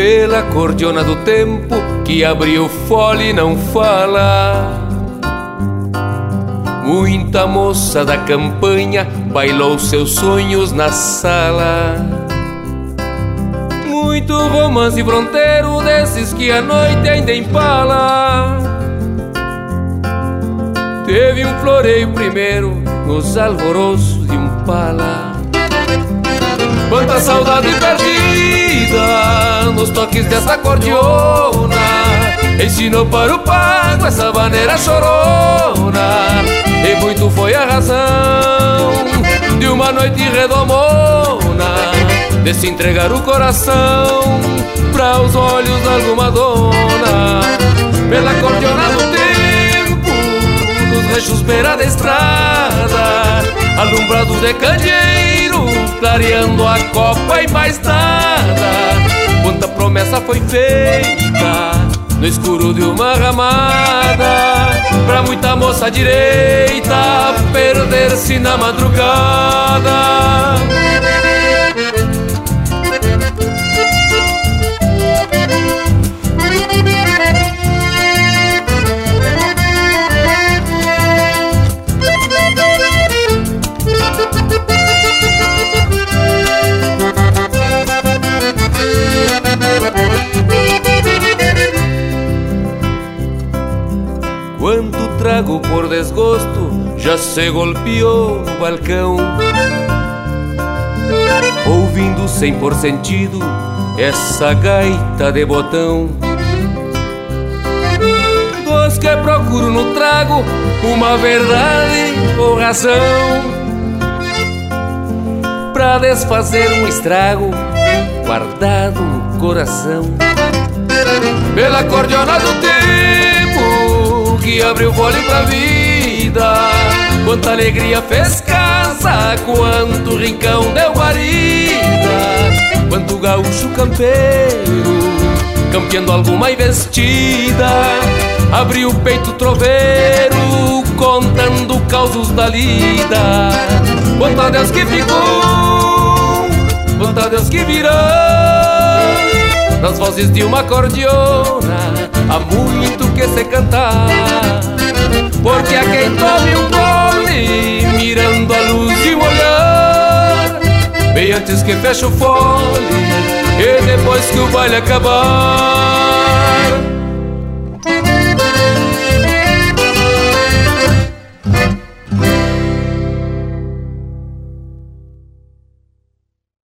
pela cordiona do tempo que abriu fole e não fala. Muita moça da campanha bailou seus sonhos na sala. Muito romance fronteiro desses que a noite ainda empala. Teve um floreio primeiro nos alvoroços de Impala. Quanta saudade perdida nos toques dessa cordiona. Ensinou para o pago essa maneira chorona. E muito foi a razão de uma noite redomona, de se entregar o coração para os olhos de alguma dona. Pela cordiona do tempo, nos rechos beira da estrada, alumbrado de candeeiro, clareando a copa e mais nada. Quanta promessa foi feita no escuro de uma ramada, pra muita moça direita perder-se na madrugada. Quanto trago por desgosto já se golpeou no balcão, ouvindo sem por sentido essa gaita de botão. Dos que procuro no trago uma verdade ou razão, pra desfazer um estrago guardado no coração. Pela cordiona do tempo que abriu fole pra vida, quanta alegria fez casa, quanto rincão deu guarida, quanto gaúcho campeiro campeando alguma investida, abriu o peito troveiro contando causos da lida. Quanto a Deus que ficou, quanto a Deus que virou, nas vozes de uma cordiona há muito que se cantar. Porque a quem tome um gole mirando a luz de um olhar, bem antes que feche o fole e depois que o baile acabar.